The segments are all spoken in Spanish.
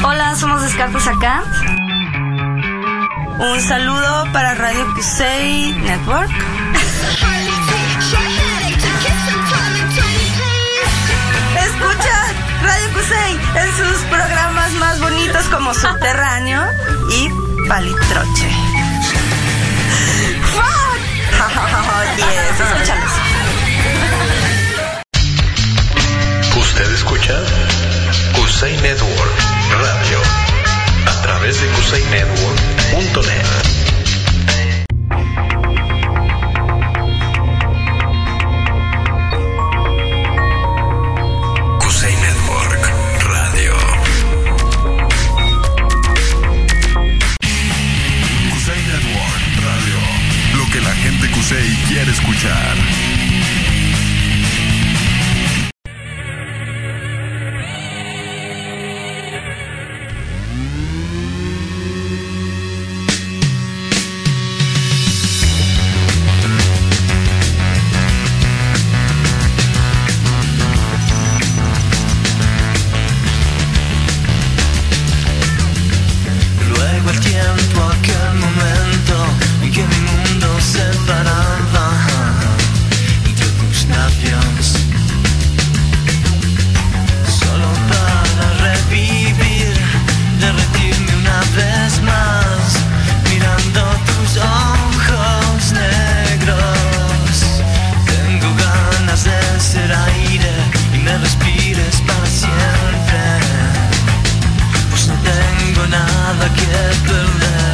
Hola, somos Descartes acá. Un saludo para Radio Cusey Network. Escucha Radio Cusey en sus programas más bonitos como Subterráneo y Palitroche. Yes, escúchalos. Usted escucha Cusey Network Radio a través de CuseyNetwork.net. Quiere escuchar. Luego el tiempo, aquel momento en que mi mundo se paraba entre tus labios, solo para revivir, derretirme una vez más, mirando tus ojos negros. Tengo ganas de ser aire y me respires para siempre, pues no tengo nada que perder.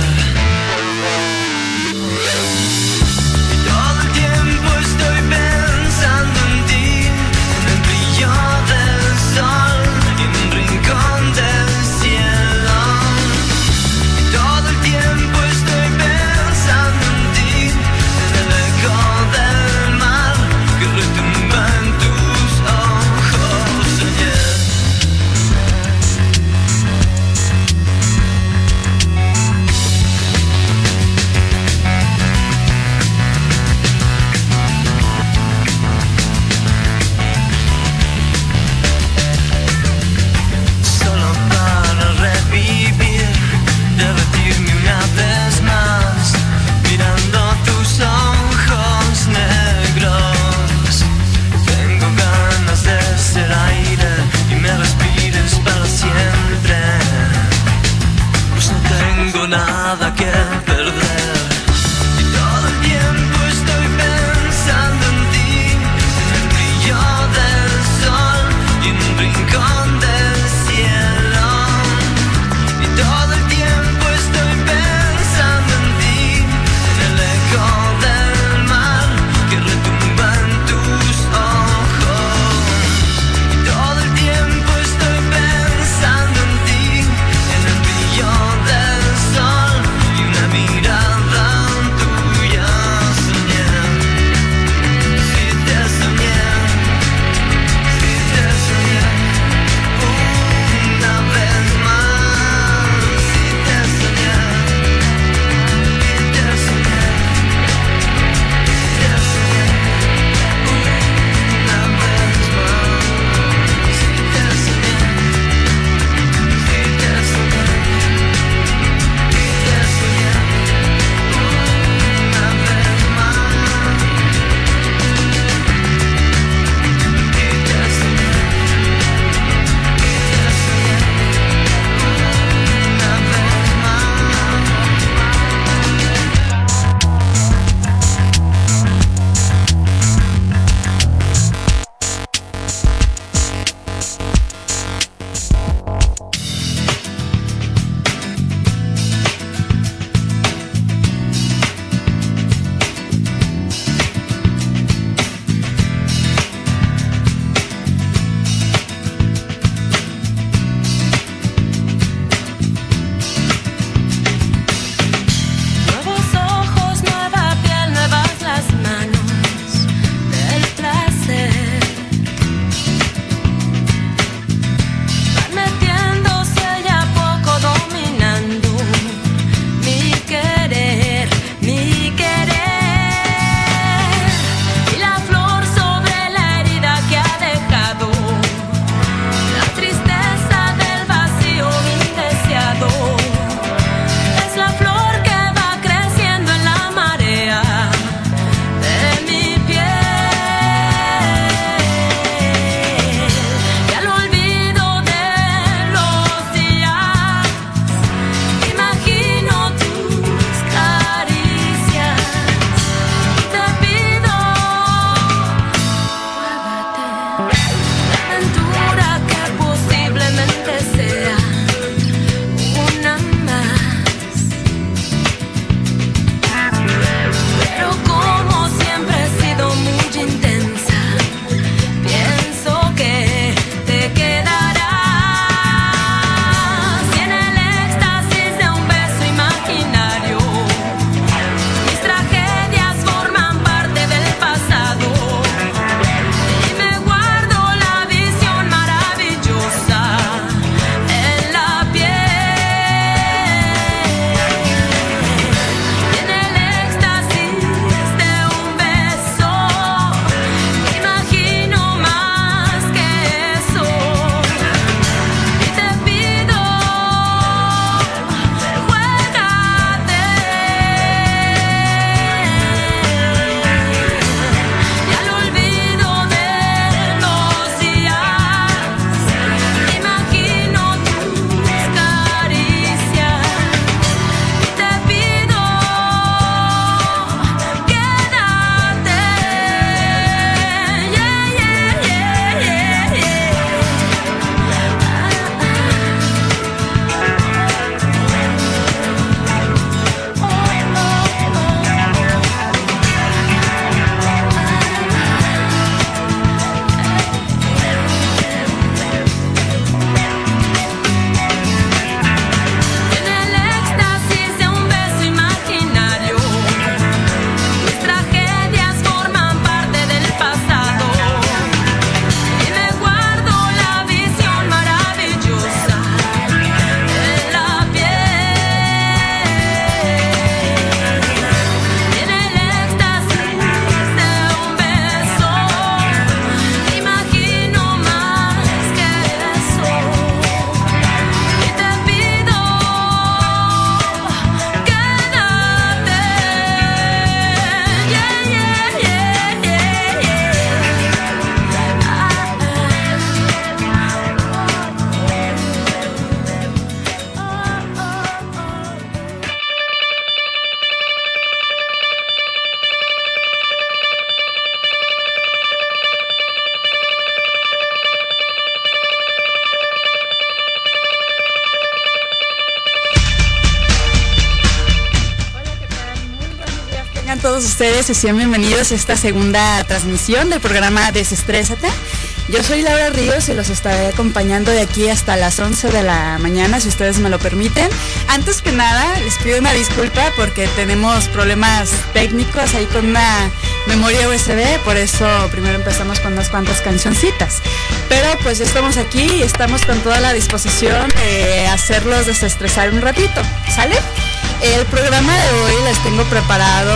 todos ustedes y sean bienvenidos a esta segunda transmisión del programa Desestrésate. Yo soy Laura Ríos y los estaré acompañando de aquí hasta las 11 de la mañana, si ustedes me lo permiten. Antes que nada, les pido una disculpa porque tenemos problemas técnicos ahí con una memoria USB, por eso primero empezamos con unas cuantas cancioncitas. Pero pues ya estamos aquí y estamos con toda la disposición de hacerlos desestresar un ratito, ¿sale? El programa de hoy les tengo preparado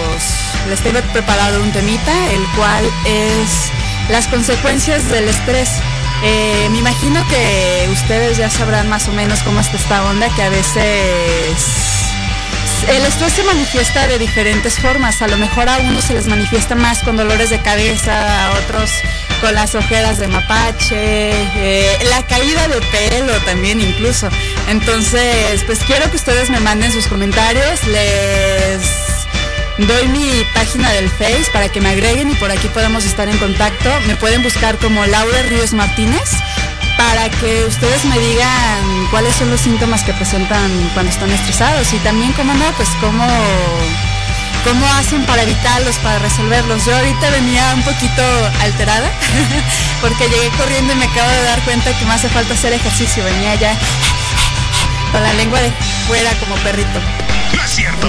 un temita, el cual es las consecuencias del estrés. Me imagino que ustedes ya sabrán más o menos cómo está esta onda, que a veces el estrés se manifiesta de diferentes formas. A lo mejor a unos se les manifiesta más con dolores de cabeza, a otros con las ojeras de mapache, la caída de pelo también incluso. Entonces, pues quiero que ustedes me manden sus comentarios. Les doy mi página del Face para que me agreguen y por aquí podemos estar en contacto. Me pueden buscar como Laura Ríos Martínez para que ustedes me digan cuáles son los síntomas que presentan cuando están estresados y también, cómo no, pues cómo hacen para evitarlos, para resolverlos. Yo ahorita venía un poquito alterada porque llegué corriendo y me acabo de dar cuenta que me hace falta hacer ejercicio. Venía ya con la lengua de fuera como perrito. No es cierto.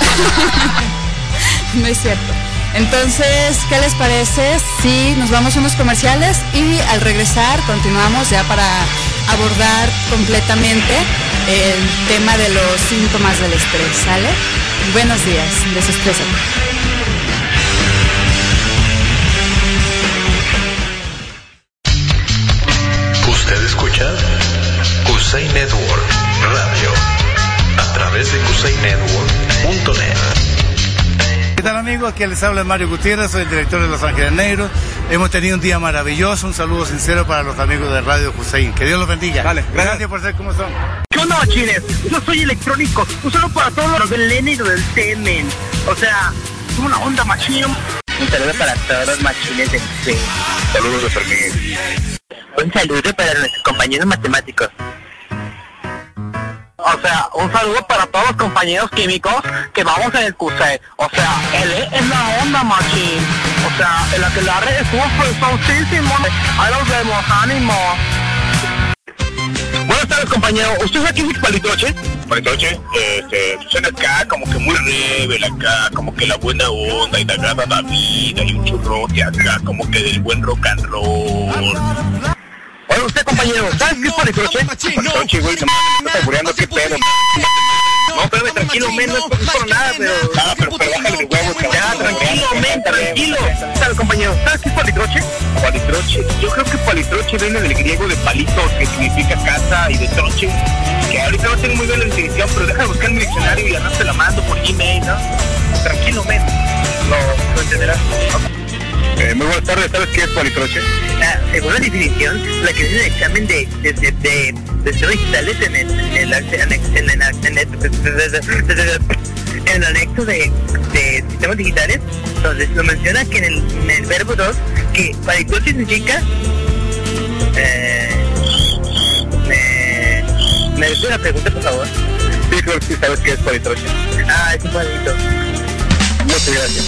No es cierto. Entonces, ¿qué les parece si nos vamos a unos comerciales y al regresar continuamos ya para abordar completamente el tema de los síntomas del estrés, ¿sale? Buenos días, desestrésate. Usted escucha Kusei Network Radio a través de kusainetwork.net. ¿Qué tal, amigos? Aquí les habla Mario Gutiérrez, soy el director de Los Ángeles Negros. Hemos tenido un día maravilloso, un saludo sincero para los amigos de Radio Kusei. Que Dios los bendiga. Vale, gracias por ser como son. ¿Qué onda, machines? Yo soy electrónico, un saludo para todos los del N y los del Temen. O sea, somos una onda machín. Un saludo para todos los machines del C. Saludos de Fermín. Un saludo para nuestros compañeros matemáticos. O sea, un saludo para todos los compañeros químicos que vamos en el CUSEI. O sea, él es la onda machín. O sea, en la que la red estuvo profusísimo. Ahí los vemos, ánimo. Buenas tardes, compañero. ¿Usted es aquí en Palitroche? Palitroche, suena acá como que muy rebel acá, como que la buena onda y la gana la vida y un churrote acá, como que del buen rock and roll. Oye, usted, compañero, ¿sabes qué es Palitroche? Palitroche, güey, se me está saboreando, qué pedo. No, espérame, tranquilo, men, no es por nada, pero... pero bájale de huevos, cabrón. Ya, tranquilo, men, tranquilo. ¿Sabes, compañero? ¿Sabes qué es Palitroche? Palitroche, yo creo que palitroche viene del griego de palito, que significa casa, y de troche, que ahorita no tengo muy bien la definición, pero deja de buscar mi diccionario y además te la mando por Gmail, ¿no? Tranquilo, men, lo entenderás. Muy buenas tardes, ¿sabes qué es palitroche? Según la definición, la que es el examen de sistemas digitales en el anexo de sistemas digitales, entonces lo menciona que en el verbo 2, que palitroche significa ¿me haces una pregunta, por favor? Sí, creo que sí sabes qué es palitroche. Es un palito. Muchas gracias.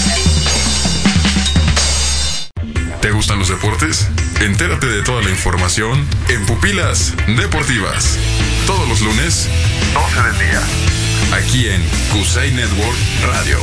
¿Te gustan los deportes? Entérate de toda la información en Pupilas Deportivas. Todos los lunes, 12 del día. Aquí en Kusei Network Radio.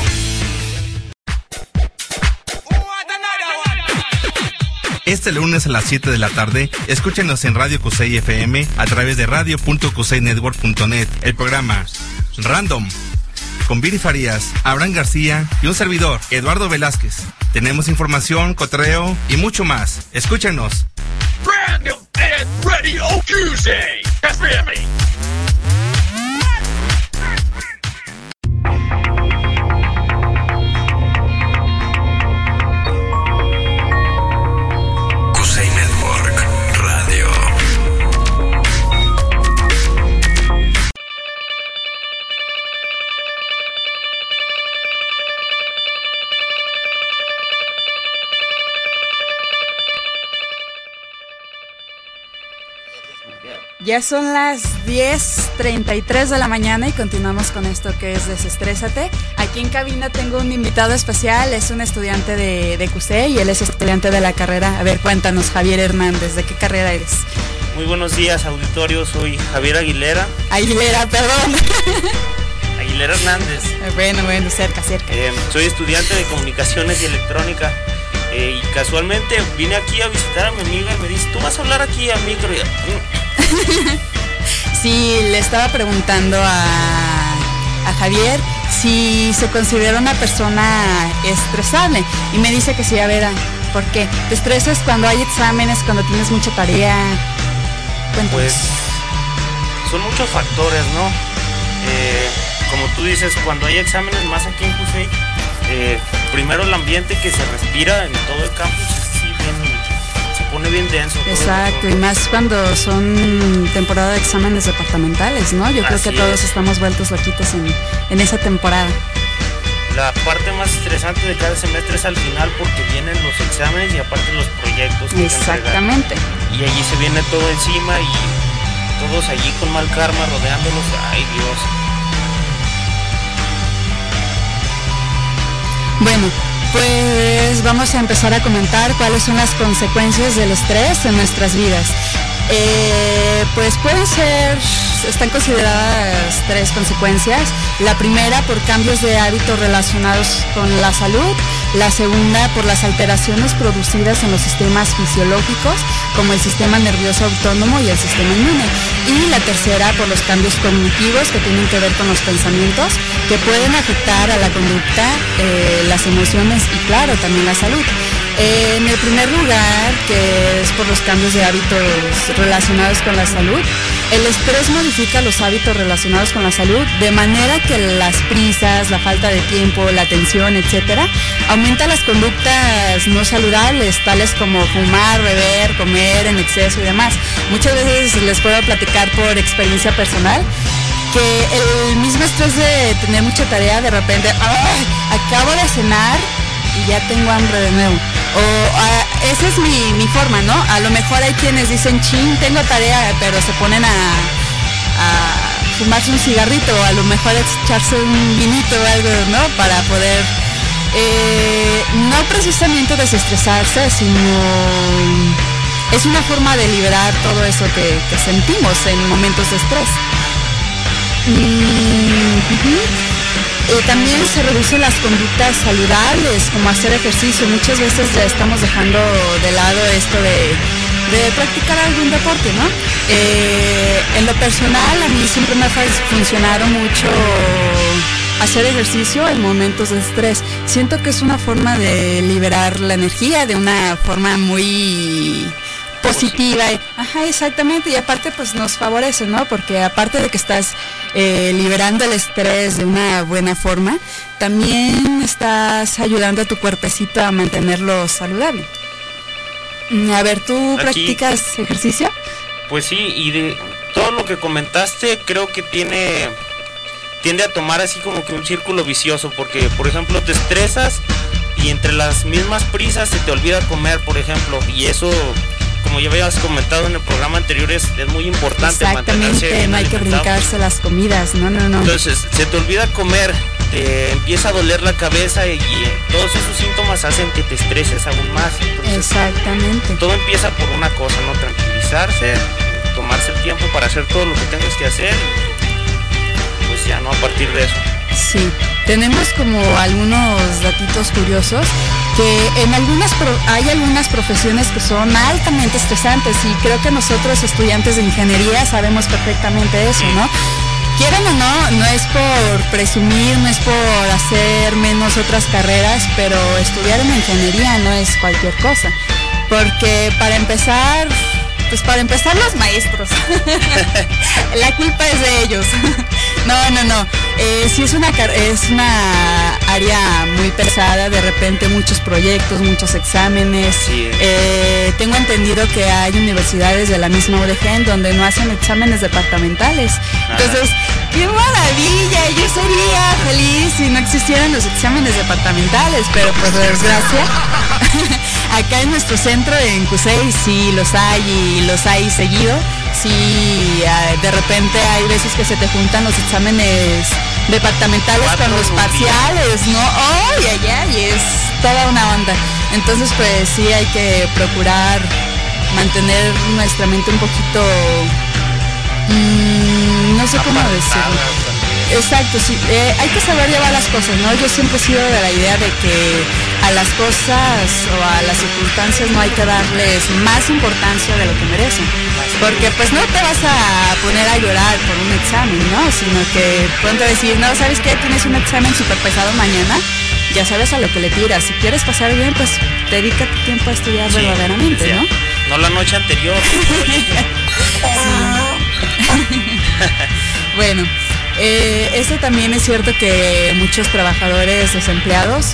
Este lunes a las 7 de la tarde, escúchenos en Radio Kusei FM a través de radio.kusainetwork.net. El programa Random, con Viri Farías, Abraham García y un servidor, Eduardo Velázquez. Tenemos información, cotorreo y mucho más. Escúchenos. Random and Radio Kusei. FM. Kusei Network Radio. Ya son las 10:33 de la mañana y continuamos con esto que es Desestrésate. Aquí en cabina tengo un invitado especial, es un estudiante de CUSEI y él es estudiante de la carrera. A ver, cuéntanos, Javier Hernández, ¿de qué carrera eres? Muy buenos días, auditorio, soy Javier Aguilera. Aguilera, perdón. Aguilera Hernández. Bueno, cerca. Soy estudiante de Comunicaciones y Electrónica. Y casualmente vine aquí a visitar a mi amiga y me dice, ¿tú vas a hablar aquí al micro? Sí, le estaba preguntando a Javier si se considera una persona estresable y me dice que sí. A ver, ¿por qué? ¿Te estresas cuando hay exámenes, cuando tienes mucha tarea? Cuéntanos. Pues son muchos factores, ¿no? Como tú dices, cuando hay exámenes, más aquí en CUSEI, primero el ambiente que se respira en todo el campus se pone bien denso. Exacto, y más cuando son temporada de exámenes departamentales, ¿no? Yo creo que todos estamos vueltos loquitos en esa temporada. La parte más estresante de cada semestre es al final porque vienen los exámenes y aparte los proyectos. Exactamente. Y allí se viene todo encima y todos allí con mal karma rodeándolos. ¡Ay, Dios! Bueno, pues vamos a empezar a comentar cuáles son las consecuencias del estrés en nuestras vidas. Pues están consideradas 3 consecuencias. La primera, por cambios de hábitos relacionados con la salud. La segunda, por las alteraciones producidas en los sistemas fisiológicos, como el sistema nervioso autónomo y el sistema inmune. Y la tercera, por los cambios cognitivos que tienen que ver con los pensamientos, que pueden afectar a la conducta, las emociones y, claro, también la salud. En el primer lugar, que es por los cambios de hábitos relacionados con la salud, el estrés modifica los hábitos relacionados con la salud de manera que las prisas, la falta de tiempo, la tensión, etcétera, aumenta las conductas no saludables, tales como fumar, beber, comer en exceso y demás. Muchas veces les puedo platicar por experiencia personal que el mismo estrés de tener mucha tarea, de repente, acabo de cenar y ya tengo hambre de nuevo. Esa es mi forma, ¿no? A lo mejor hay quienes dicen, chin, tengo tarea, pero se ponen a fumarse un cigarrito, o a lo mejor echarse un vinito o algo, ¿no? Para poder, no precisamente desestresarse, sino es una forma de liberar todo eso que sentimos en momentos de estrés. También se reducen las conductas saludables, como hacer ejercicio. Muchas veces ya estamos dejando de lado esto de practicar algún deporte, ¿no? En lo personal, a mí siempre me ha funcionado mucho hacer ejercicio en momentos de estrés. Siento que es una forma de liberar la energía de una forma muy positiva. Ajá, exactamente, y aparte pues nos favorece, ¿no? Porque aparte de que estás liberando el estrés de una buena forma, también estás ayudando a tu cuerpecito a mantenerlo saludable. A ver, ¿tú practicas ejercicio? Pues sí, y de todo lo que comentaste creo que tiende a tomar así como que un círculo vicioso, porque por ejemplo te estresas y entre las mismas prisas se te olvida comer, por ejemplo, y eso, como ya habías comentado en el programa anterior, es muy importante mantenerse bien no hay alimentado. Que brincarse las comidas, no. Entonces, se te olvida comer, te empieza a doler la cabeza y todos esos síntomas hacen que te estreses aún más. Entonces, exactamente. Todo empieza por una cosa, ¿no? Tranquilizarse, tomarse el tiempo para hacer todo lo que tengas que hacer, pues ya, ¿no? A partir de eso. Sí, tenemos como algunos datitos curiosos que hay algunas profesiones que son altamente estresantes y creo que nosotros estudiantes de ingeniería sabemos perfectamente eso, ¿no? Quieran o no, no es por presumir, no es por hacer menos otras carreras, pero estudiar en ingeniería no es cualquier cosa, porque para empezar los maestros, la culpa es de ellos. No. Sí es una área muy pesada, de repente muchos proyectos, muchos exámenes. Sí. Tengo entendido que hay universidades de la misma UDG en donde no hacen exámenes departamentales. Entonces, ¡qué maravilla! Yo sería feliz si no existieran los exámenes departamentales, pero por desgracia, acá en nuestro centro en CUSEI sí los hay y los hay seguido. sí, de repente hay veces que se te juntan los exámenes departamentales con los parciales, ¿no? ¡Oh! Y es toda una onda. Entonces, pues sí hay que procurar mantener nuestra mente un poquito, no sé cómo decirlo. Exacto, sí, hay que saber llevar las cosas, ¿no? Yo siempre he sido de la idea de que a las cosas o a las circunstancias no hay que darles más importancia de lo que merecen, porque pues no te vas a poner a llorar por un examen, ¿no? Sino que pronto decir, no, ¿sabes qué? Tienes un examen súper pesado mañana, ya sabes a lo que le tiras. Si quieres pasar bien, pues dedica tu tiempo a estudiar verdaderamente, ¿no? No la noche anterior. Bueno, esto también es cierto que muchos trabajadores desempleados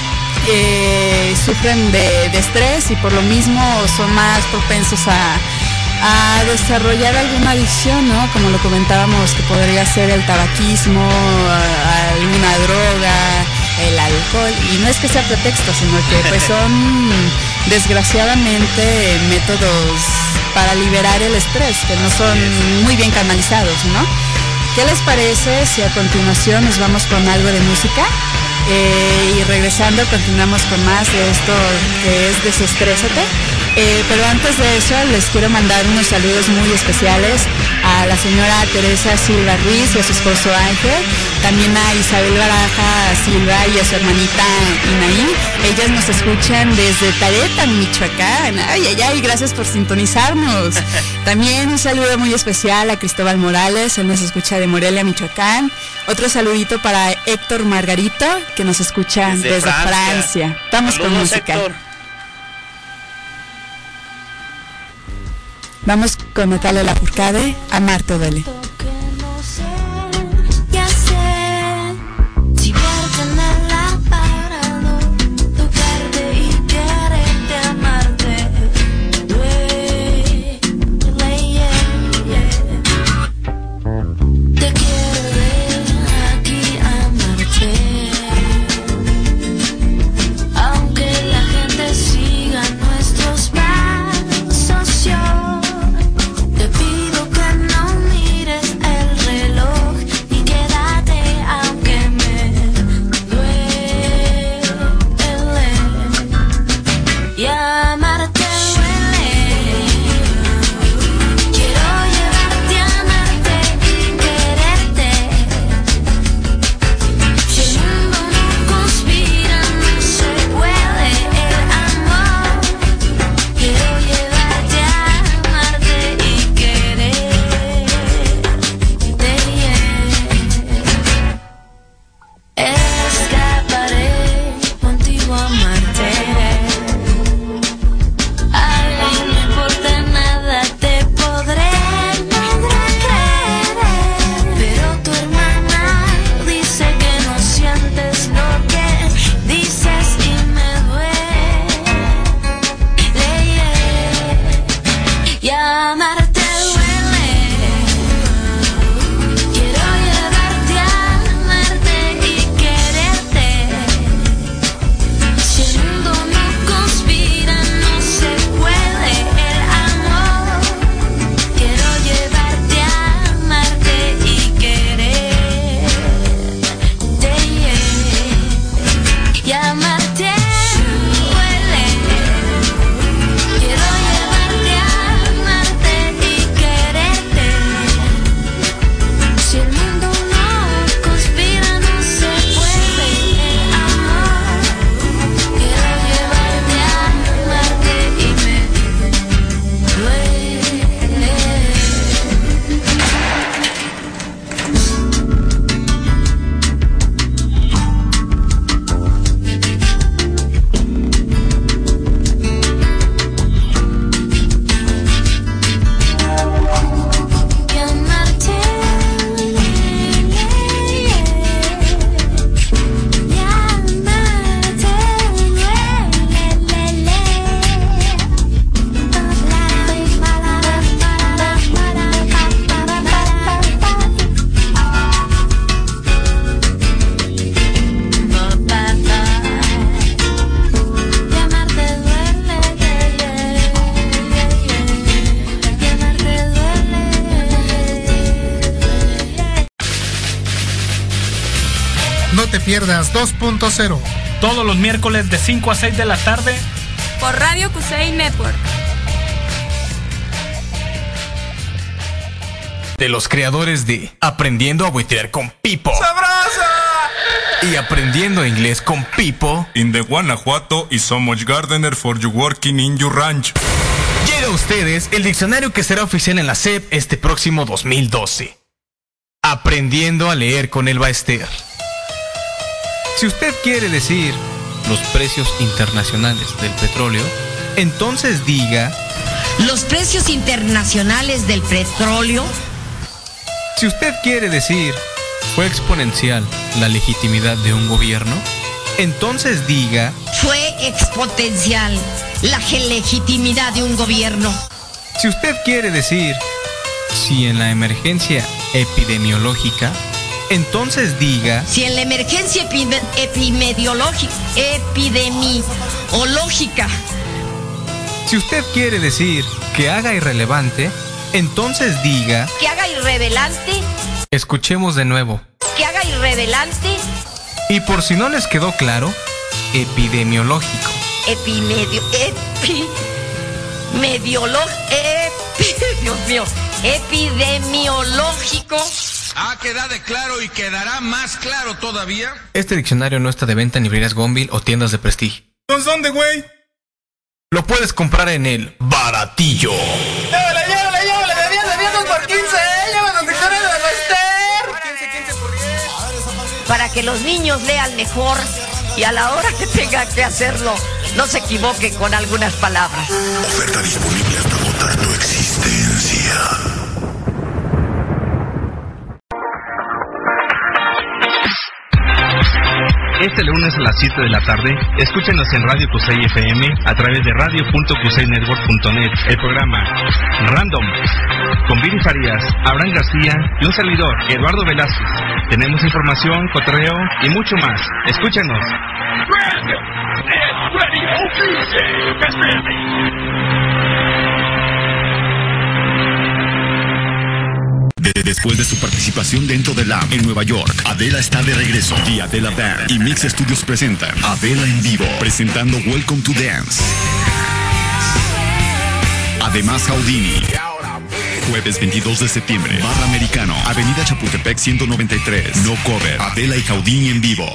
sufren de estrés y por lo mismo son más propensos a desarrollar alguna adicción, ¿no? Como lo comentábamos, que podría ser el tabaquismo, alguna droga, el alcohol, y no es que sea pretexto, sino que pues son desgraciadamente métodos para liberar el estrés, que no son muy bien canalizados, ¿no? ¿Qué les parece si a continuación nos vamos con algo de música? Y regresando continuamos con más de esto que es Desestrésate. Pero antes de eso les quiero mandar unos saludos muy especiales a la señora Teresa Silva Ruiz y a su esposo Ángel, también a Isabel Baraja Silva y a su hermanita Inaí. Ellas nos escuchan desde Tareta, Michoacán. Ay, gracias por sintonizarnos. También un saludo muy especial a Cristóbal Morales, él nos escucha de Morelia, Michoacán. Otro saludito para Héctor Margarito, que nos escucha desde Francia. Vamos con música. Héctor. Vamos con Natalia Lafourcade, Amar te duele. Te pido que no mires No te pierdas 2.0. Todos los miércoles de 5 a 6 de la tarde. Por Radio Kusei Network. De los creadores de Aprendiendo a Buitear con Pipo. ¡Sabrosa! Y Aprendiendo Inglés con Pipo. In the Guanajuato is so much gardener for you working in your ranch. Llega a ustedes el diccionario que será oficial en la SEP este próximo 2012. Aprendiendo a leer con el Baester. Si usted quiere decir los precios internacionales del petróleo, entonces diga los precios internacionales del petróleo. Si usted quiere decir fue exponencial la legitimidad de un gobierno, entonces diga fue exponencial la legitimidad de un gobierno. Si usted quiere decir si en la emergencia epidemiológica, entonces diga si en la emergencia epidemiológica. Si usted quiere decir que haga irrelevante, entonces diga que haga irrelevante. Escuchemos de nuevo. Que haga irrelevante. Y por si no les quedó claro, epidemiológico. Dios mío, epidemiológico. Ha quedado claro y quedará más claro todavía. Este diccionario no está de venta en librerías Gonville o tiendas de prestigio. ¿Dónde, güey? Lo puedes comprar en el Baratillo. ¡Llévale! ¡De 10 por 15! ¡Llévale los diccionarios de Baester! 15 por 10. Para que los niños lean mejor y a la hora que tengan que hacerlo, no se equivoquen con algunas palabras. Oferta disponible hasta agotar tu existencia. Este lunes a las 7 de la tarde, escúchenos en Radio Kusei FM a través de radio.kusainetwork.net, el programa Random, con Viri Farías, Abraham García y un servidor, Eduardo Velázquez. Tenemos información, cotorreo y mucho más. Escúchenos. Random Radio Kusei. That's Después de su participación dentro de LAM en Nueva York, Adela está de regreso. The Adela Band y Mix Studios presentan Adela en vivo, presentando Welcome to Dance. Además, Houdini. Jueves 22 de septiembre, Barra Americano, Avenida Chapultepec 193. No cover. Adela y Houdini en vivo.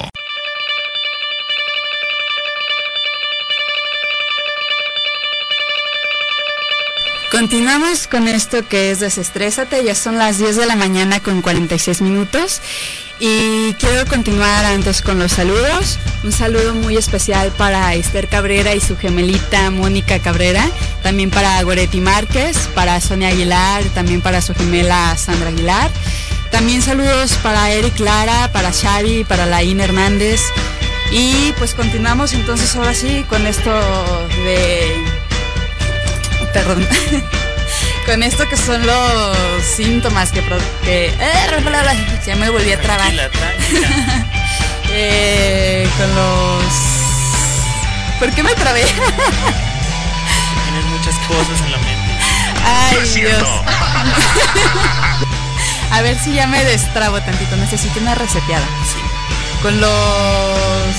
Continuamos con esto que es Desestrésate. Ya son las 10 de la mañana con 46 minutos. Y quiero continuar antes con los saludos. Un saludo muy especial para Esther Cabrera y su gemelita Mónica Cabrera. También para Goretti Márquez, para Sonia Aguilar, también para su gemela Sandra Aguilar. También saludos para Eric Lara, para Xavi, para Laín Hernández. Y pues continuamos entonces ahora sí con esto de... Perdón. Con esto que son los síntomas que ya me volví a trabar. Con los... ¿Por qué me trabé? Tienes muchas cosas en la mente. Ay, Dios. A ver si ya me destrabo tantito. Necesito una reseteada. Sí. Con los...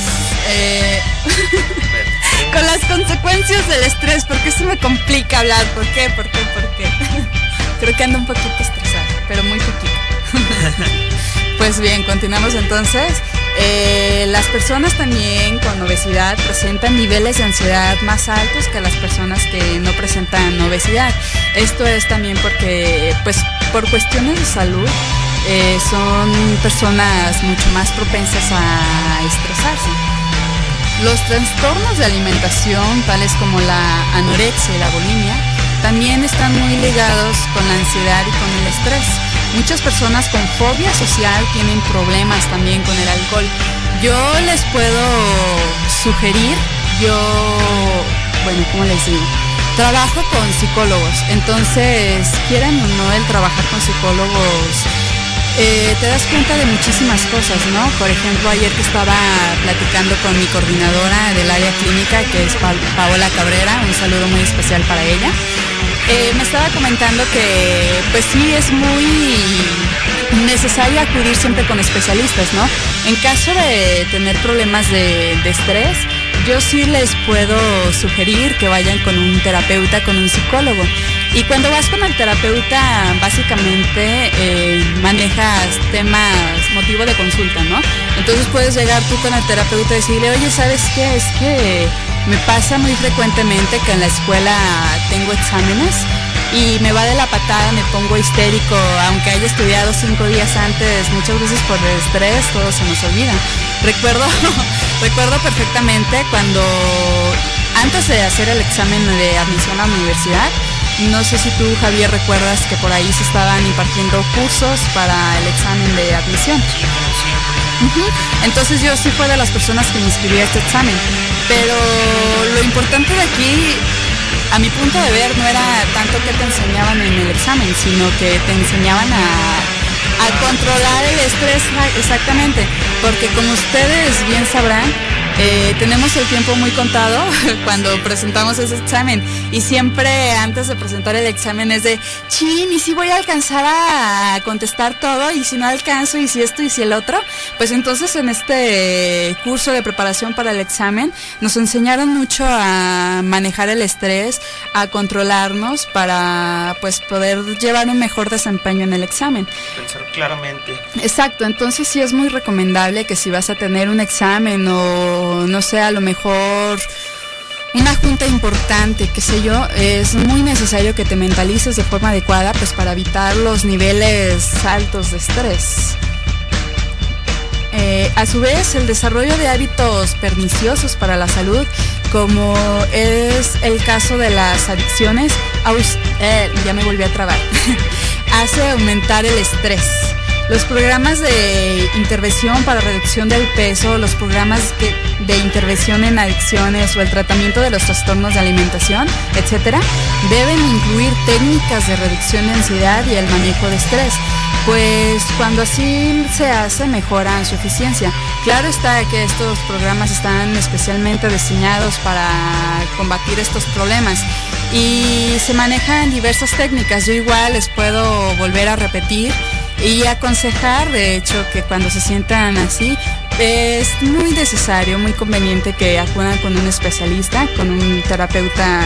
con las consecuencias del estrés, porque eso me complica hablar. ¿Por qué? Creo que ando un poquito estresada, pero muy poquito. Pues bien, continuamos entonces. Las personas también con obesidad presentan niveles de ansiedad más altos que las personas que no presentan obesidad. Esto es también porque, pues, por cuestiones de salud, son personas mucho más propensas a estresarse. Los trastornos de alimentación, tales como la anorexia y la bulimia, también están muy ligados con la ansiedad y con el estrés. Muchas personas con fobia social tienen problemas también con el alcohol. Yo les puedo sugerir, ¿cómo les digo? Trabajo con psicólogos, entonces, quieran o no el trabajar con psicólogos, te das cuenta de muchísimas cosas, ¿no? Por ejemplo, ayer que estaba platicando con mi coordinadora del área clínica, que es Paola Cabrera, un saludo muy especial para ella, me estaba comentando que, pues sí, es muy necesario acudir siempre con especialistas, ¿no? En caso de tener problemas de estrés, yo sí les puedo sugerir que vayan con un terapeuta, con un psicólogo. Y cuando vas con el terapeuta, básicamente manejas temas, motivo de consulta, ¿no? Entonces puedes llegar tú con el terapeuta y decirle, oye, ¿sabes qué? Es que me pasa muy frecuentemente que en la escuela tengo exámenes y me va de la patada, me pongo histérico, aunque haya estudiado 5 días antes, muchas veces por el estrés, todo se nos olvida. Recuerdo perfectamente cuando, antes de hacer el examen de admisión a la universidad, no sé si tú, Javier, recuerdas que por ahí se estaban impartiendo cursos para el examen de admisión. Entonces yo sí fue de las personas que me inscribí a este examen, pero lo importante de aquí, a mi punto de ver, no era tanto que te enseñaban en el examen, sino que te enseñaban a controlar el estrés, exactamente, porque como ustedes bien sabrán, tenemos el tiempo muy contado cuando presentamos ese examen, y siempre antes de presentar el examen es de, chin, y si voy a alcanzar a contestar todo, y si no alcanzo, y si esto y si el otro. Pues entonces en este curso de preparación para el examen nos enseñaron mucho a manejar el estrés, a controlarnos para pues poder llevar un mejor desempeño en el examen. Pensar claramente. Exacto, entonces sí es muy recomendable que si vas a tener un examen o no sé, a lo mejor una junta importante, qué sé yo, es muy necesario que te mentalices de forma adecuada, pues para evitar los niveles altos de estrés. A su vez, el desarrollo de hábitos perniciosos para la salud, como es el caso de las adicciones, ya me volví a trabar, hace aumentar el estrés. Los programas de intervención para reducción del peso, los programas de intervención en adicciones o el tratamiento de los trastornos de alimentación, etcétera, deben incluir técnicas de reducción de ansiedad y el manejo de estrés, pues cuando así se hace mejoran su eficiencia. Claro está que estos programas están especialmente diseñados para combatir estos problemas y se manejan diversas técnicas. Yo igual les puedo volver a repetir y aconsejar, de hecho, que cuando se sientan así, es muy necesario, muy conveniente que acudan con un especialista, con un terapeuta.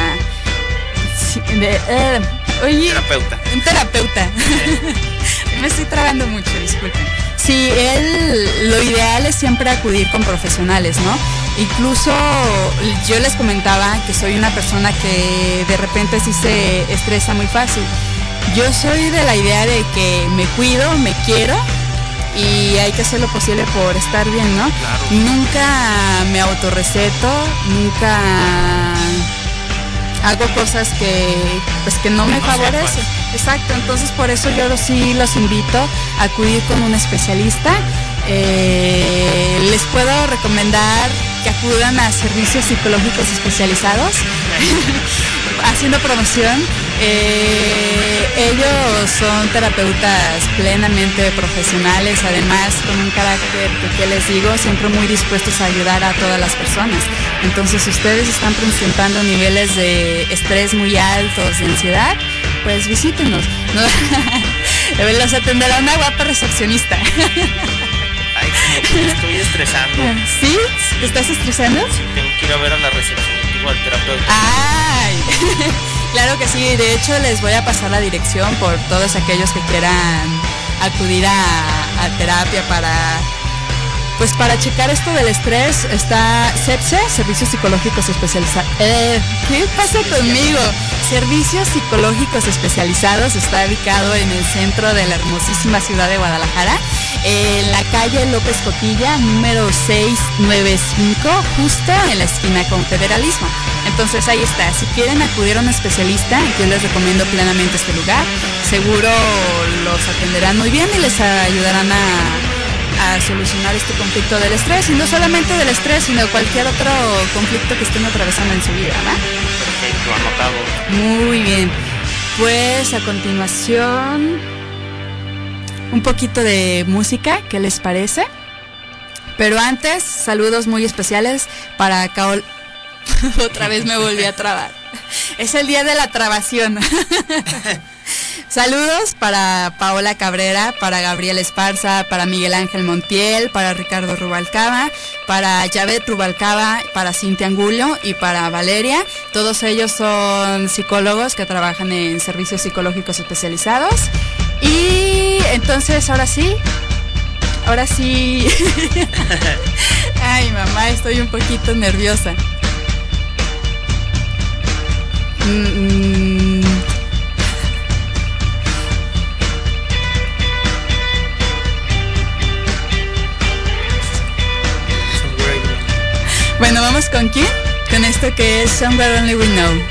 Un terapeuta. Me estoy trabando mucho, disculpen. Sí, lo ideal es siempre acudir con profesionales, ¿no? Incluso yo les comentaba que soy una persona que de repente sí se estresa muy fácil. Yo soy de la idea de que me cuido, me quiero y hay que hacer lo posible por estar bien, ¿no? Claro. Nunca me autorreceto, nunca hago cosas que no me favorecen. Exacto, entonces por eso yo sí los invito a acudir con un especialista. Les puedo recomendar que acudan a servicios psicológicos especializados, haciendo promoción. Ellos son terapeutas plenamente profesionales, además con un carácter que les digo, siempre muy dispuestos a ayudar a todas las personas. Entonces, si ustedes están presentando niveles de estrés muy altos, de ansiedad, pues visítenos, ¿no? Los atenderá una guapa recepcionista. Ay, como que me estoy estresando. ¿Sí? ¿Te estás estresando? Sí, tengo que ir a ver a la recepcionista, digo, al terapeuta. ¡Ay! Claro que sí, de hecho les voy a pasar la dirección por todos aquellos que quieran acudir a terapia para checar esto del estrés. Está CEPSE, Servicios Psicológicos Especializados. ¿Qué pasa conmigo? Servicios Psicológicos Especializados está ubicado en el centro de la hermosísima ciudad de Guadalajara, en la calle López Cotilla, número 695, justo en la esquina con Federalismo. Entonces ahí está, si quieren acudir a un especialista, yo les recomiendo plenamente este lugar. Seguro los atenderán muy bien y les ayudarán a solucionar este conflicto del estrés, y no solamente del estrés, sino cualquier otro conflicto que estén atravesando en su vida, ¿verdad? Perfecto, anotado. Muy bien, pues a continuación un poquito de música, ¿qué les parece? Pero antes, saludos muy especiales para Kaol. Otra vez me volví a trabar. Es el día de la trabación. Saludos para Paola Cabrera, para Gabriel Esparza, para Miguel Ángel Montiel, para Ricardo Rubalcaba, para Yavet Rubalcaba, para Cintia Angulo y para Valeria. Todos ellos son psicólogos que trabajan en servicios psicológicos especializados. Y entonces, ahora sí. Ay, mamá, estoy un poquito nerviosa. Bueno, vamos con quién? Con esto que es Somewhere Only We Know.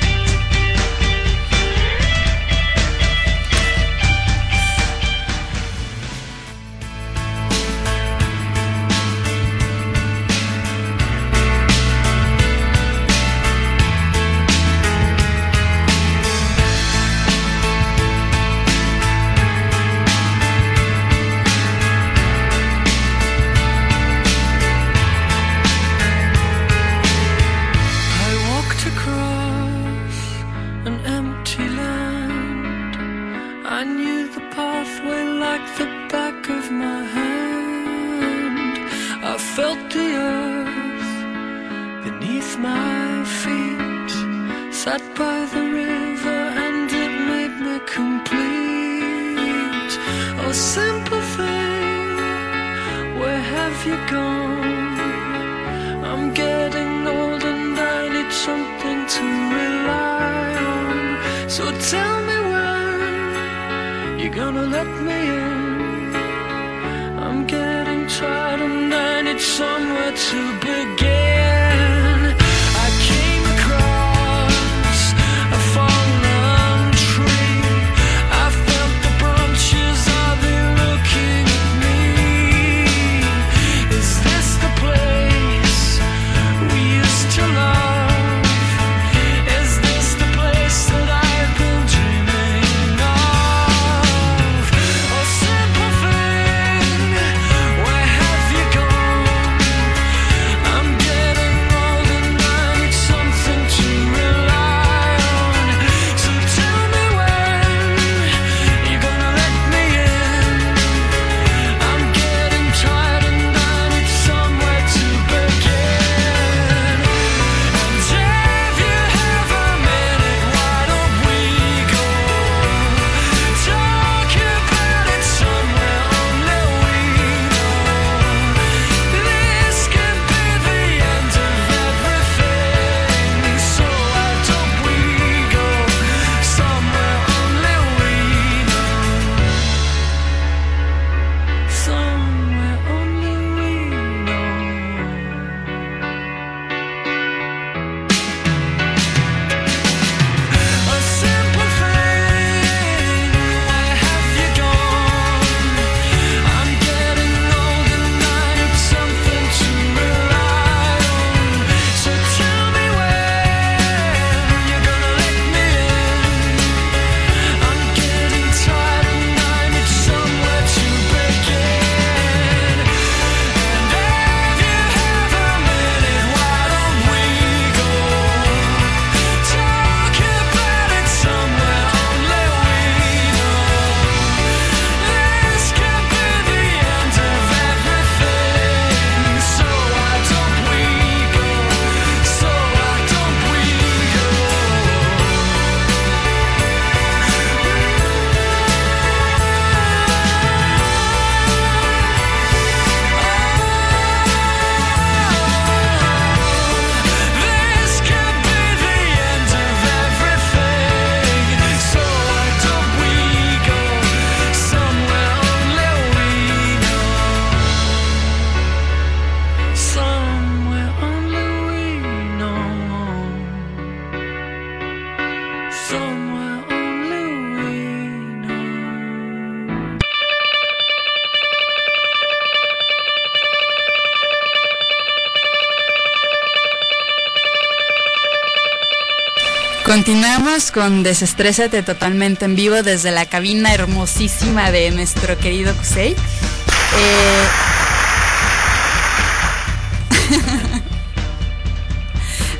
Continuamos con Desestrésate totalmente en vivo desde la cabina hermosísima de nuestro querido Kusei.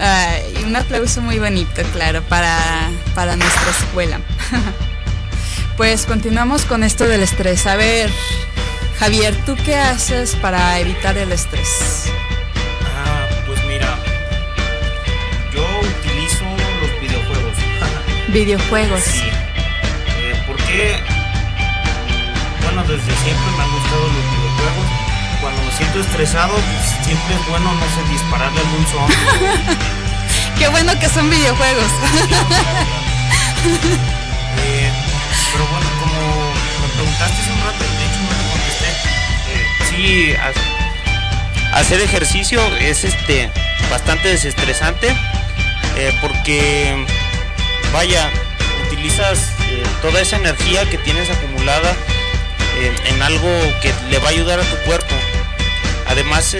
Un aplauso muy bonito, claro, para nuestra escuela. pues continuamos con esto del estrés. A ver, Javier, ¿tú qué haces para evitar el estrés? Pues mira, yo utilizo los videojuegos. ¿Videojuegos? Sí. Porque, bueno, desde siempre me han gustado los videojuegos. Cuando me siento estresado, pues, siempre es bueno, no sé, dispararle a algún zombie. Qué bueno que son videojuegos. Pero bueno, como me preguntaste hace un rato, de hecho no te contesté. Sí, hacer ejercicio es bastante desestresante, porque vaya, utilizas toda esa energía que tienes acumulada en algo que le va a ayudar a tu cuerpo. Además,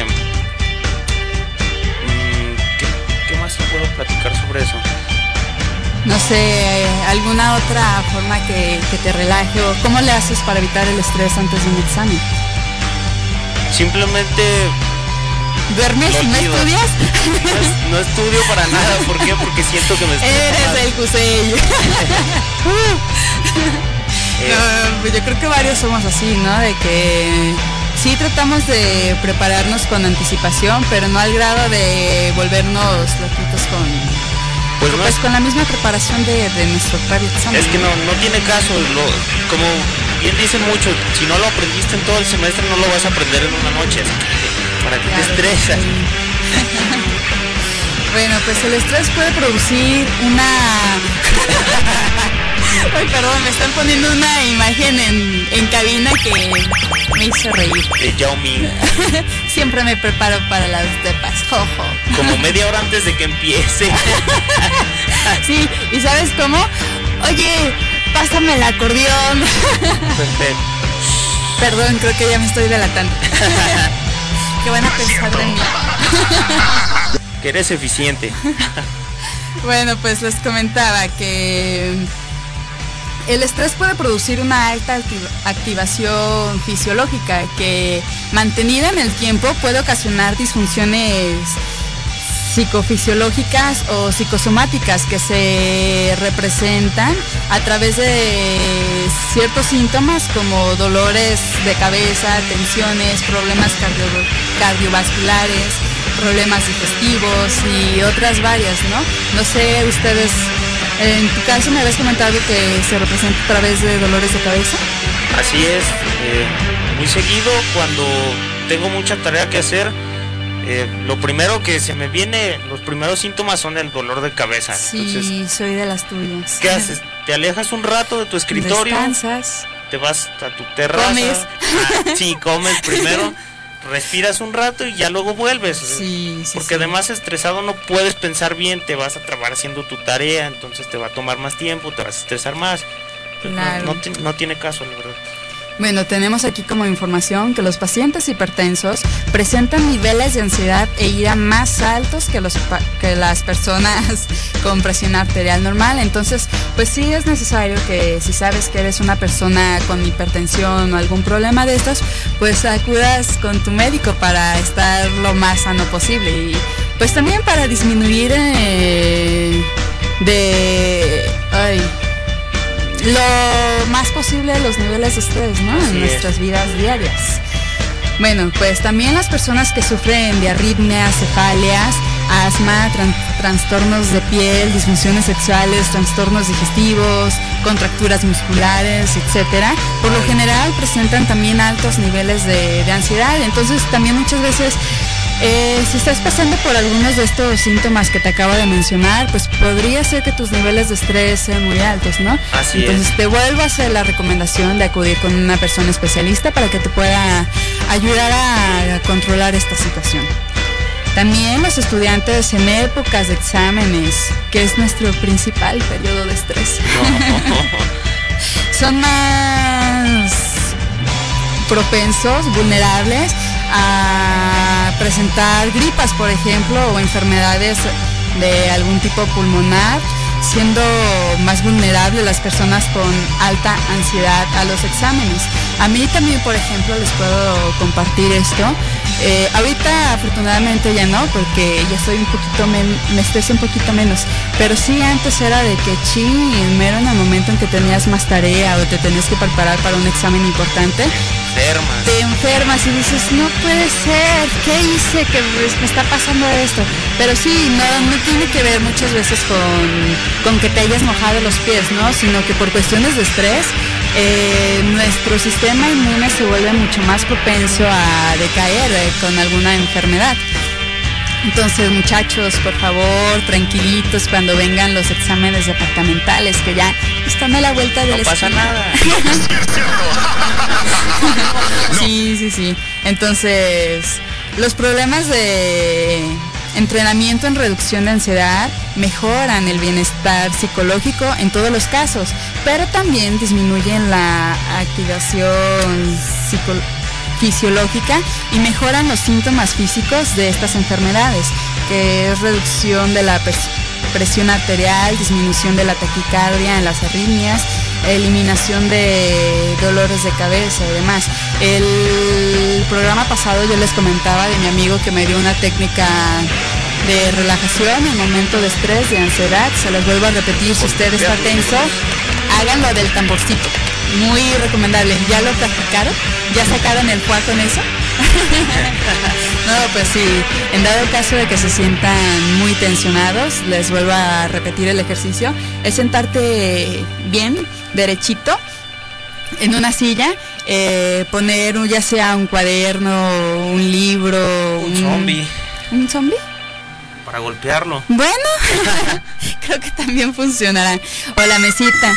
¿qué más puedo platicar sobre eso? No sé, alguna otra forma que te relaje, o cómo le haces para evitar el estrés antes de un examen. Simplemente ¿duermes y no estudias? No estudio para nada. ¿Por qué? Porque siento que me estoy... Eres el Cusey. No, yo creo que varios somos así, ¿no? De que sí tratamos de prepararnos con anticipación, pero no al grado de volvernos loquitos con la misma preparación de nuestro previo examen. Es que no tiene caso, como bien dicen muchos, si no lo aprendiste en todo el semestre no lo vas a aprender en una noche, para que te estresas. Bueno, pues el estrés puede producir una... Ay, perdón, me están poniendo una imagen en cabina que me hizo reír. De Yao Ming. Siempre me preparo para las depas, jojo. Como media hora antes de que empiece. Sí, ¿y sabes cómo? Oye, pásame el acordeón. Perfecto. Perdón, creo que ya me estoy delatando. Que van a pensar de mí. Que eres eficiente. Bueno, pues les comentaba que el estrés puede producir una alta activación fisiológica que, mantenida en el tiempo, puede ocasionar disfunciones psicofisiológicas o psicosomáticas que se representan a través de ciertos síntomas como dolores de cabeza, tensiones, problemas cardiovasculares, problemas digestivos y otras varias, ¿no? No sé, ustedes, en tu caso me habías comentado que se representa a través de dolores de cabeza. Así es, muy seguido cuando tengo mucha tarea que hacer, lo primero que se me viene, los primeros síntomas son el dolor de cabeza. Sí, entonces, soy de las tuyas. ¿Qué haces? Te alejas un rato de tu escritorio, descansas, te vas a tu terraza, comes. Sí, comes primero, respiras un rato y ya luego vuelves. Sí, porque además estresado no puedes pensar bien, te vas a trabar haciendo tu tarea, entonces te va a tomar más tiempo, te vas a estresar más. Claro. No tiene caso, la verdad. Bueno, tenemos aquí como información que los pacientes hipertensos presentan niveles de ansiedad e ira más altos que las personas con presión arterial normal. Entonces, pues sí es necesario que, si sabes que eres una persona con hipertensión o algún problema de estos, pues acudas con tu médico para estar lo más sano posible y pues también para disminuir lo más posible los niveles de estrés, ¿no? En nuestras vidas diarias. Bueno, pues también las personas que sufren de arritmias, cefaleas, asma, trastornos de piel, disfunciones sexuales, trastornos digestivos, contracturas musculares, etcétera, por lo general presentan también altos niveles de ansiedad. Entonces también muchas veces si estás pasando por algunos de estos síntomas que te acabo de mencionar, pues podría ser que tus niveles de estrés sean muy altos, ¿no? Así Entonces es. te vuelvo a hacer la recomendación de acudir con una persona especialista para que te pueda ayudar a controlar esta situación. También los estudiantes en épocas de exámenes, que es nuestro principal periodo de estrés, son más propensos, vulnerables a presentar gripas, por ejemplo, o enfermedades de algún tipo pulmonar, siendo más vulnerables las personas con alta ansiedad a los exámenes. A mí también, por ejemplo, les puedo compartir esto. Ahorita afortunadamente ya no, porque ya soy un poquito me estreso un poquito menos, pero sí antes era de que mero en el momento en que tenías más tarea o te tenías que preparar para un examen importante, te enfermas y dices, no puede ser, ¿qué hice? Que me está pasando esto. Pero sí, no tiene que ver muchas veces con que te hayas mojado los pies, ¿no? Sino que por cuestiones de estrés, nuestro sistema inmune se vuelve mucho más propenso a decaer con alguna enfermedad. Entonces, muchachos, por favor, tranquilitos cuando vengan los exámenes departamentales, que ya están a la vuelta de la esquina. No pasa nada. Sí. Entonces, los problemas de entrenamiento en reducción de ansiedad mejoran el bienestar psicológico en todos los casos, pero también disminuyen la activación fisiológica y mejoran los síntomas físicos de estas enfermedades, que es reducción de la presión arterial, disminución de la taquicardia en las arritmias, eliminación de dolores de cabeza y demás. El programa pasado yo les comentaba de mi amigo que me dio una técnica de relajación en momento de estrés, de ansiedad. Se los vuelvo a repetir, si usted está tenso, háganlo del tamborcito. Muy recomendable. ¿Ya lo practicaron? ¿Ya sacaron el fuá con eso? No, pues sí, en dado caso de que se sientan muy tensionados, les vuelvo a repetir el ejercicio. Es sentarte bien, derechito, en una silla, poner ya sea un cuaderno, un libro, un zombie. ¿Un zombie? Para golpearlo. Bueno, creo que también funcionará. O la mesita.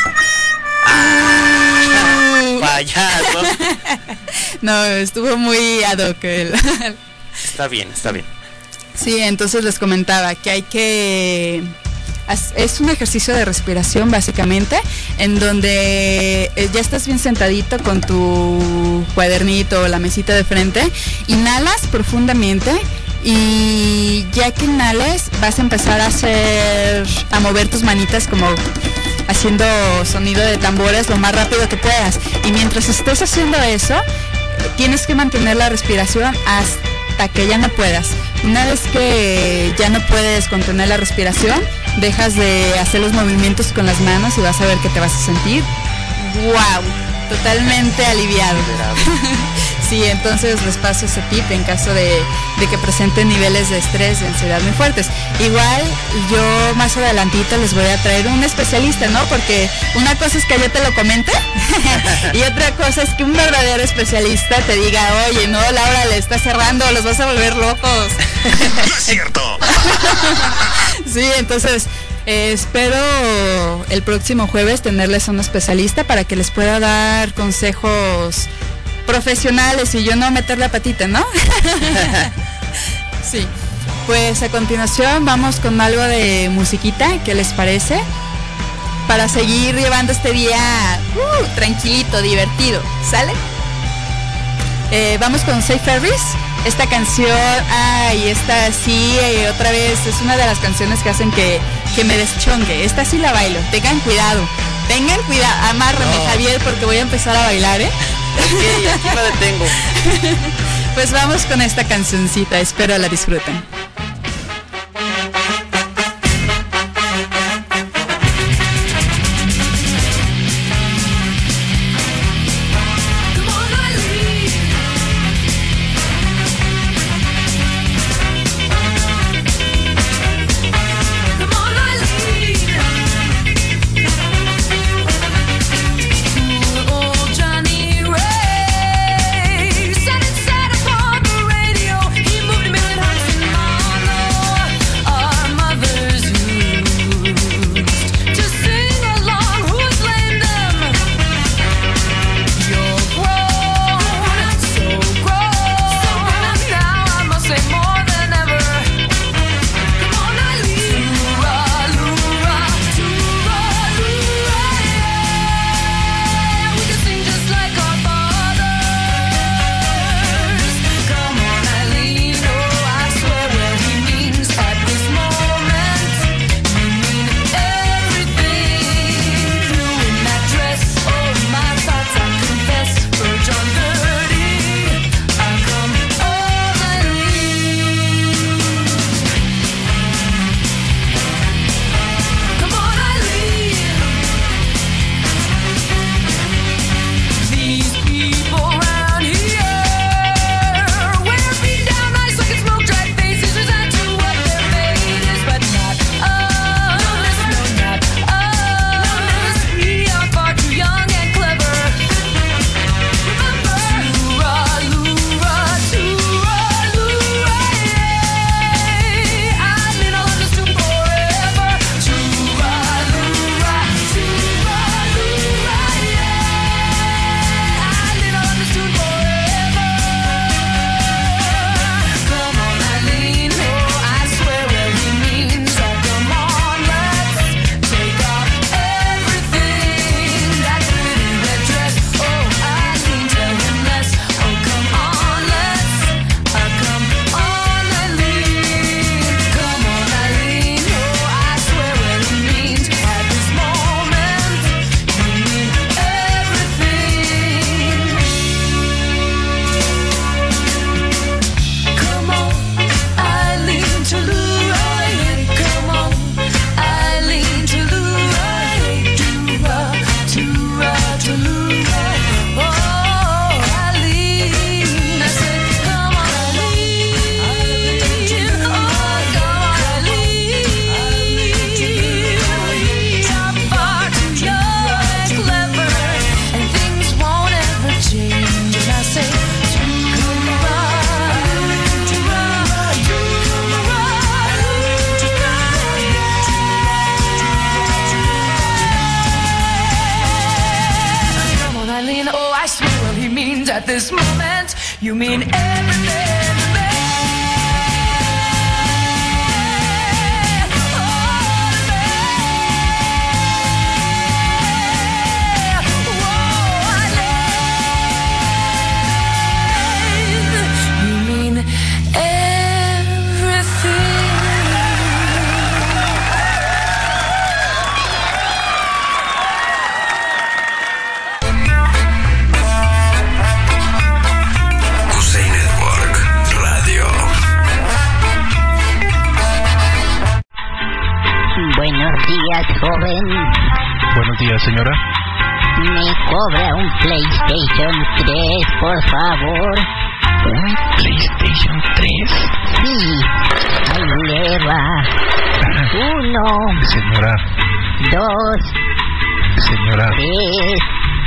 Payaso. No, estuvo muy ad hoc. Está bien. Sí, entonces les comentaba que es un ejercicio de respiración básicamente, en donde ya estás bien sentadito con tu cuadernito o la mesita de frente, inhalas profundamente y ya que inhales vas a empezar a mover tus manitas como haciendo sonido de tambores lo más rápido que puedas, y mientras estés haciendo eso tienes que mantener la respiración hasta que ya no puedas. Una vez que ya no puedes contener la respiración, dejas de hacer los movimientos con las manos y vas a ver que te vas a sentir ¡wow! Totalmente aliviado. Sí, entonces les paso ese tip en caso de que presenten niveles de estrés, de ansiedad muy fuertes. Igual yo más adelantito les voy a traer un especialista, ¿no? Porque una cosa es que yo te lo comente y otra cosa es que un verdadero especialista te diga, oye, no, Laura, le está cerrando, los vas a volver locos. No es cierto. Sí, entonces espero el próximo jueves tenerles a un especialista para que les pueda dar consejos profesionales y yo no meter la patita, ¿no? Sí, pues a continuación vamos con algo de musiquita, ¿qué les parece? Para seguir llevando este día tranquilito, divertido, ¿sale? Vamos con Say Ferris. Esta canción, esta sí, otra vez, es una de las canciones que hacen que me deschongue. Esta sí la bailo, tengan cuidado, amárrame, no. Javier, porque voy a empezar a bailar, ¿eh? Ok, aquí me detengo. Pues vamos con esta cancioncita, espero la disfruten. Set upon the radio, he moved a million hearts in my at this moment. You mean everything to me. Buenos días, joven. Buenos días, señora. Me cobra un PlayStation 3, por favor. ¿Un PlayStation 3? Sí, ahí le va. 1. Señora. 2. Señora. 3.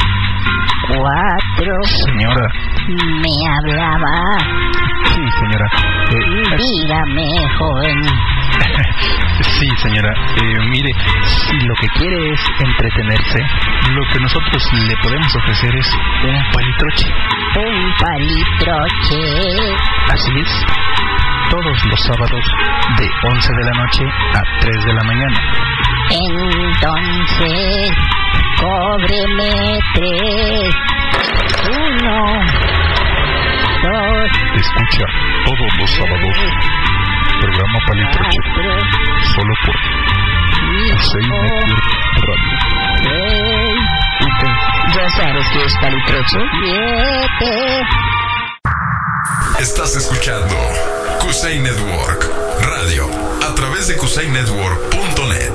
4. Señora. Me hablaba. Sí, señora. Dígame, joven. Sí, señora. Mire, si lo que quiere es entretenerse, lo que nosotros le podemos ofrecer es un palitroche. ¿Un palitroche? Así es. Todos los sábados de 11 de la noche a 3 de la mañana. Entonces, cóbreme 3. 1. 2. Escucha todos los sábados programa Palitroche, solo por Cusey Network Radio. ¿Ya sabes qué es Palitroche? 7. Estás escuchando Cusey Network Radio a través de CuseyNetwork.net.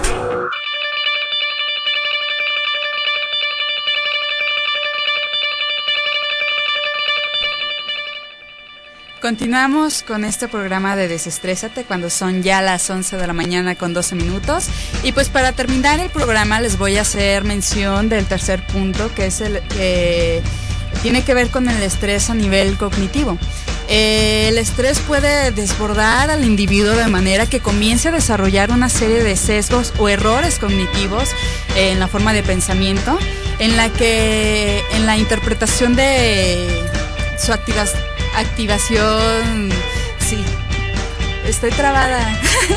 Continuamos con este programa de Desestrésate cuando son ya las 11 de la mañana con 12 minutos. Y pues para terminar el programa les voy a hacer mención del tercer punto, que es el que tiene que ver con el estrés a nivel cognitivo. El estrés puede desbordar al individuo de manera que comience a desarrollar una serie de sesgos o errores cognitivos en la forma de pensamiento, en la interpretación de su activación, sí, estoy trabada,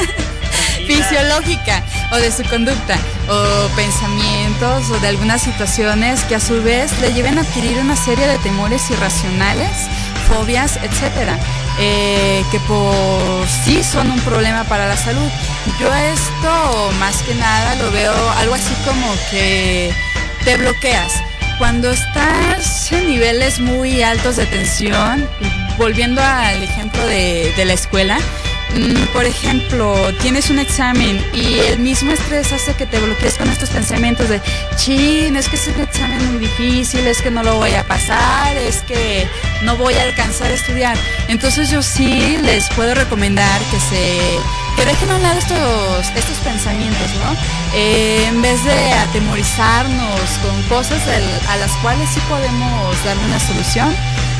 fisiológica, o de su conducta, o pensamientos, o de algunas situaciones que a su vez le lleven a adquirir una serie de temores irracionales, fobias, etcétera, que por sí son un problema para la salud. Yo esto más que nada lo veo algo así como que te bloqueas. Cuando estás en niveles muy altos de tensión, volviendo al ejemplo de la escuela, por ejemplo, tienes un examen y el mismo estrés hace que te bloquees con estos pensamientos de chin, es que es un examen muy difícil, es que no lo voy a pasar, es que no voy a alcanzar a estudiar. Entonces yo sí les puedo recomendar que dejen a un lado estos pensamientos, ¿no? En vez de atemorizarnos con cosas a las cuales sí podemos darle una solución,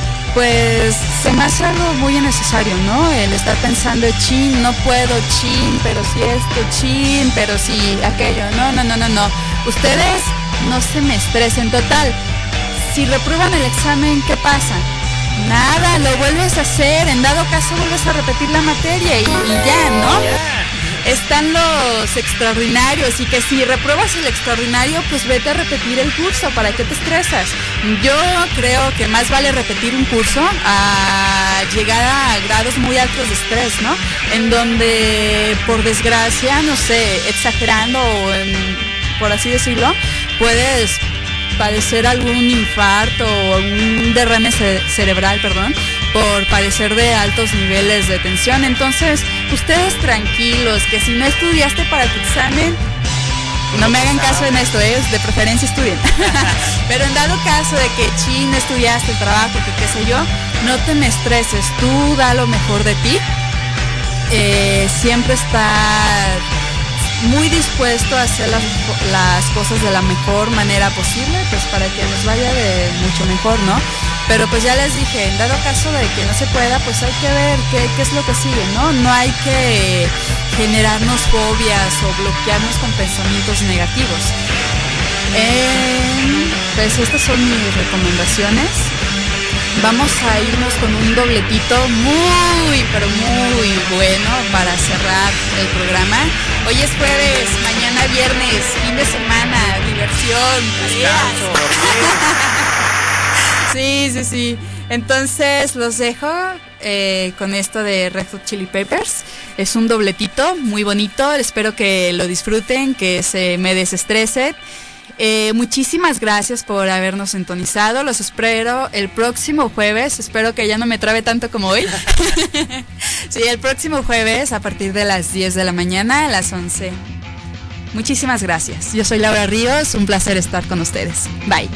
pues se me hace algo muy innecesario, ¿no? El estar pensando, chin, no puedo, chin, pero si esto, chin, pero si aquello. No. Ustedes no se me estresen. Total, si reprueban el examen, ¿qué pasa? Nada, lo vuelves a hacer. En dado caso, vuelves a repetir la materia y ya, ¿no? Están los extraordinarios y que si repruebas el extraordinario, pues vete a repetir el curso. ¿Para qué te estresas? Yo creo que más vale repetir un curso a llegar a grados muy altos de estrés, ¿no? En donde, por desgracia, no sé, exagerando o por así decirlo, puedes padecer algún infarto o un derrame cerebral, por padecer de altos niveles de tensión. Entonces, ustedes tranquilos, que si no estudiaste para tu examen, no me hagan caso en esto, de preferencia estudien. Pero en dado caso de que no estudiaste el trabajo, que qué sé yo, no te me estreses, tú da lo mejor de ti. Siempre estar muy dispuesto a hacer las cosas de la mejor manera posible, pues para que nos vaya de mucho mejor, ¿no? Pero pues ya les dije, en dado caso de que no se pueda, pues hay que ver qué es lo que sigue, ¿no? No hay que generarnos fobias o bloquearnos con pensamientos negativos. Pues estas son mis recomendaciones. vamos a irnos con un dobletito muy, pero muy bueno para cerrar el programa. Hoy es jueves, mañana viernes, fin de semana, diversión, tareas. Sí. Entonces los dejo con esto de Red Hot Chili Peppers. Es un dobletito muy bonito. Espero que lo disfruten, que se me desestresen. Muchísimas gracias por habernos sintonizado. Los espero el próximo jueves. Espero que ya no me trabe tanto como hoy. Sí, el próximo jueves a partir de las 10 de la mañana a las 11. Muchísimas gracias. Yo soy Laura Ríos. Un placer estar con ustedes. Bye.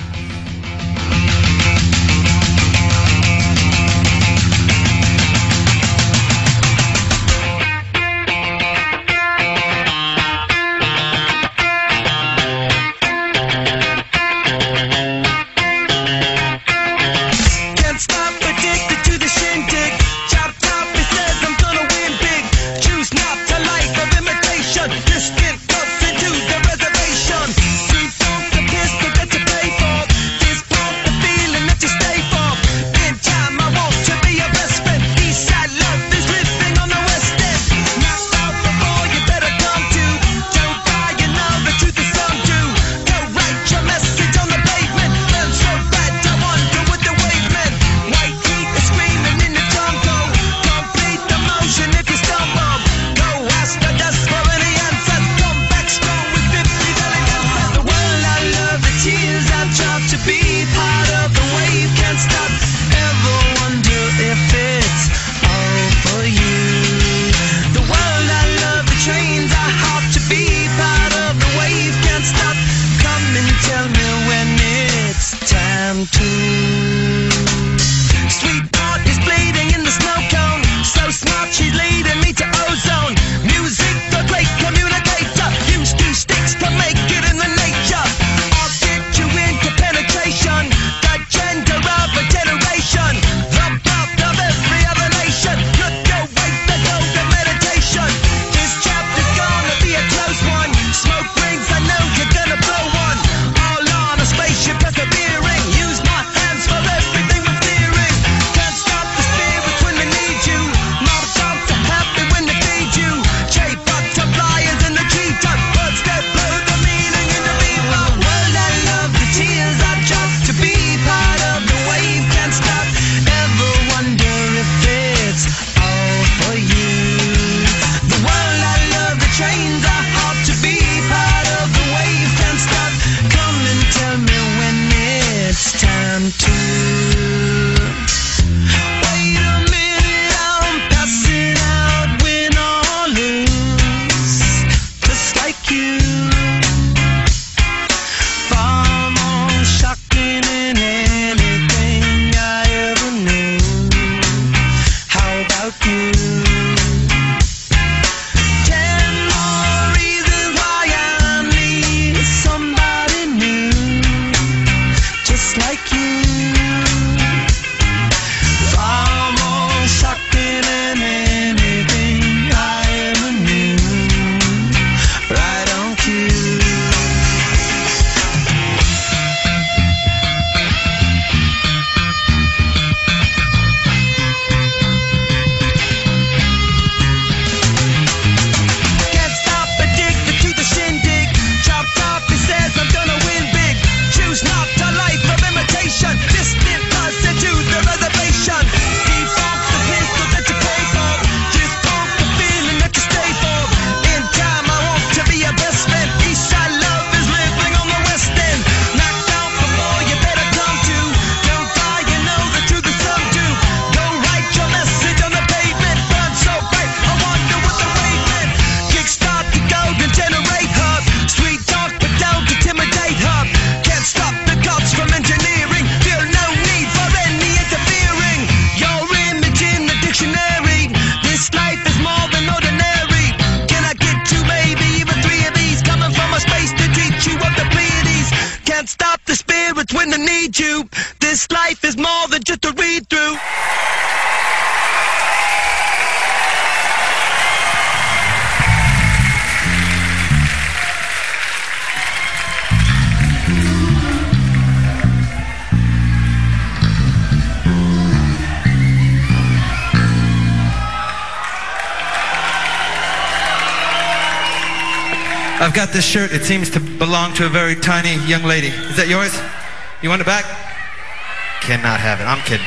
I've got this shirt. It seems to belong to a very tiny young lady. Is that yours? You want it back? Cannot have it. I'm kidding.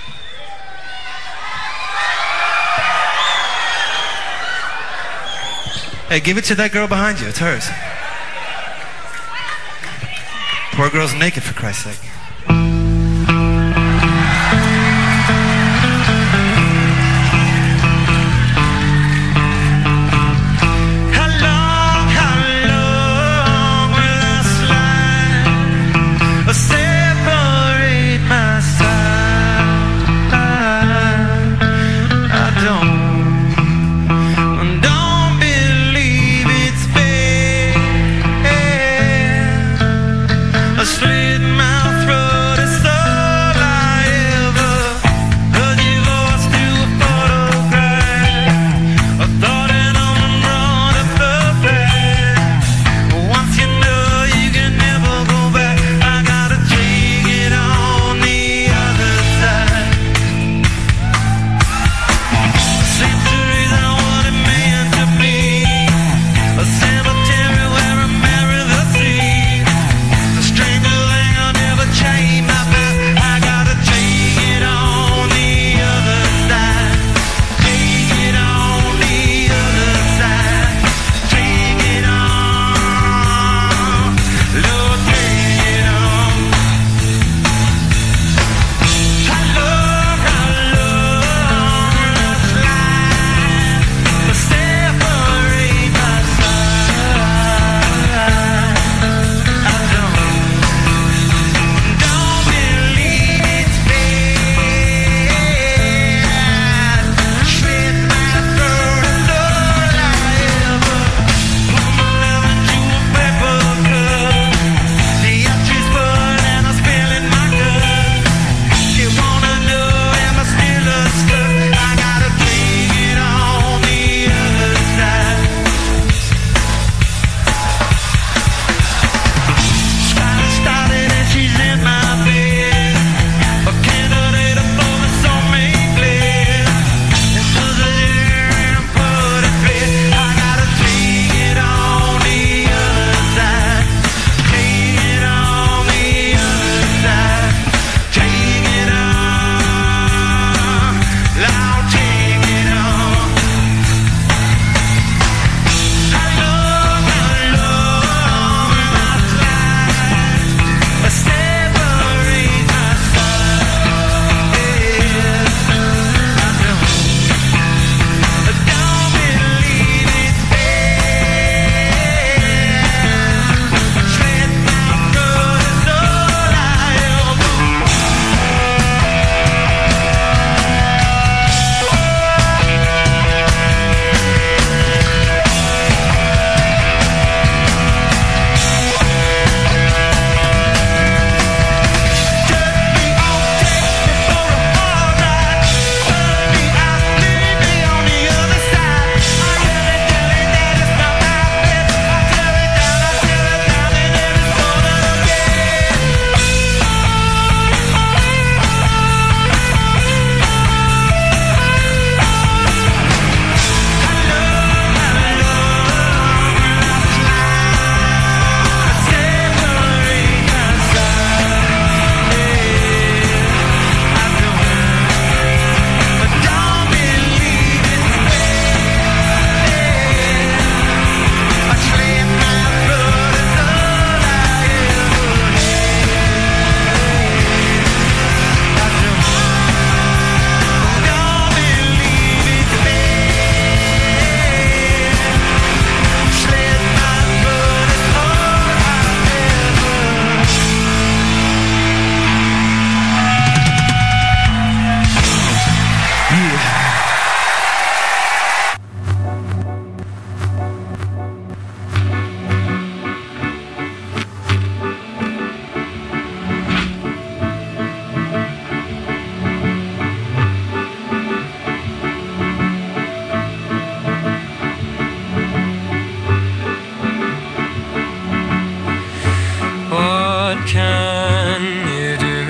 Hey, give it to that girl behind you. It's hers. Poor girl's naked, for Christ's sake.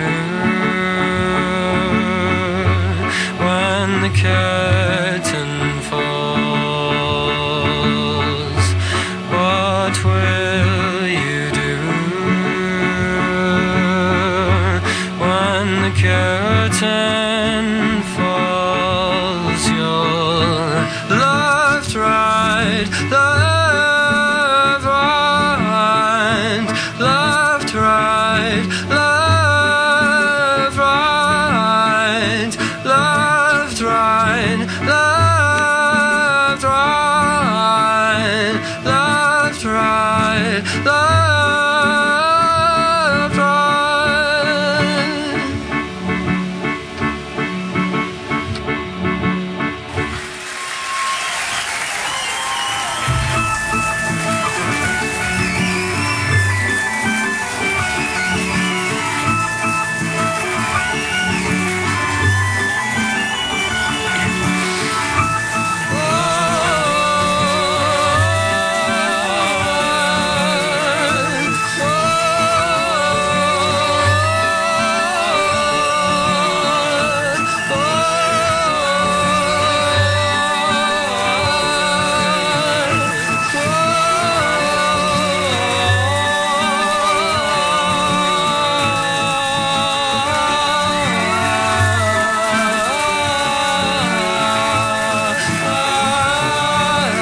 curtain